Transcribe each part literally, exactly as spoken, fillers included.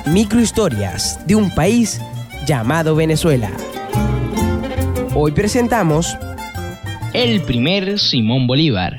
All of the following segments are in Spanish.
Microhistorias de un país llamado Venezuela. Hoy presentamos el primer Simón Bolívar.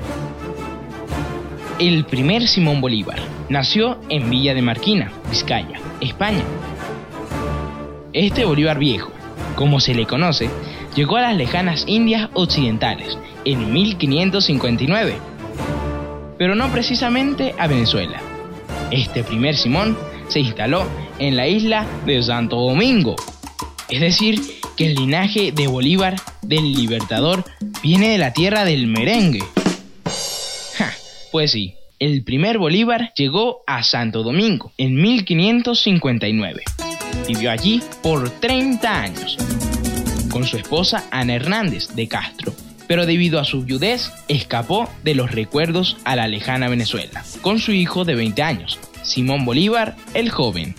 El primer Simón Bolívar nació en Villa de Marquina, Vizcaya, España. Este Bolívar viejo, como se le conoce, llegó a las lejanas Indias Occidentales en mil quinientos cincuenta y nueve, pero no precisamente a Venezuela. Este primer Simón se instaló en la isla de Santo Domingo, es decir, que el linaje de Bolívar, del Libertador, viene de la tierra del merengue. Ja, pues sí, el primer Bolívar llegó a Santo Domingo en mil quinientos cincuenta y nueve. Vivió allí por treinta años, con su esposa Ana Hernández de Castro, pero debido a su viudez, escapó de los recuerdos a la lejana Venezuela, con su hijo de veinte años, Simón Bolívar el Joven.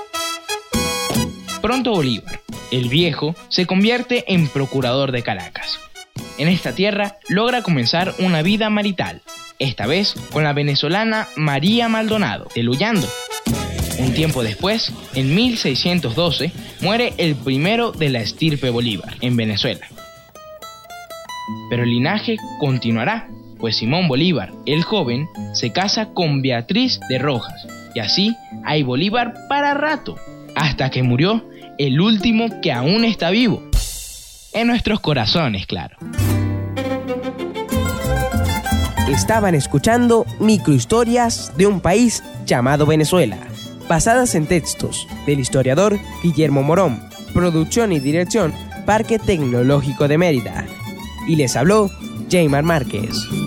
Pronto Bolívar, el viejo, se convierte en procurador de Caracas. En esta tierra logra comenzar una vida marital, esta vez con la venezolana María Maldonado de Luyando. Un tiempo después, en mil seiscientos doce, muere el primero de la estirpe Bolívar en Venezuela. Pero el linaje continuará, pues Simón Bolívar, el Joven, se casa con Beatriz de Rojas, y así hay Bolívar para rato, hasta que murió el último que aún está vivo. En nuestros corazones, claro. Estaban escuchando Microhistorias de un país llamado Venezuela, basadas en textos del historiador Guillermo Morón, producción y dirección Parque Tecnológico de Mérida. Y les habló Jaymar Márquez.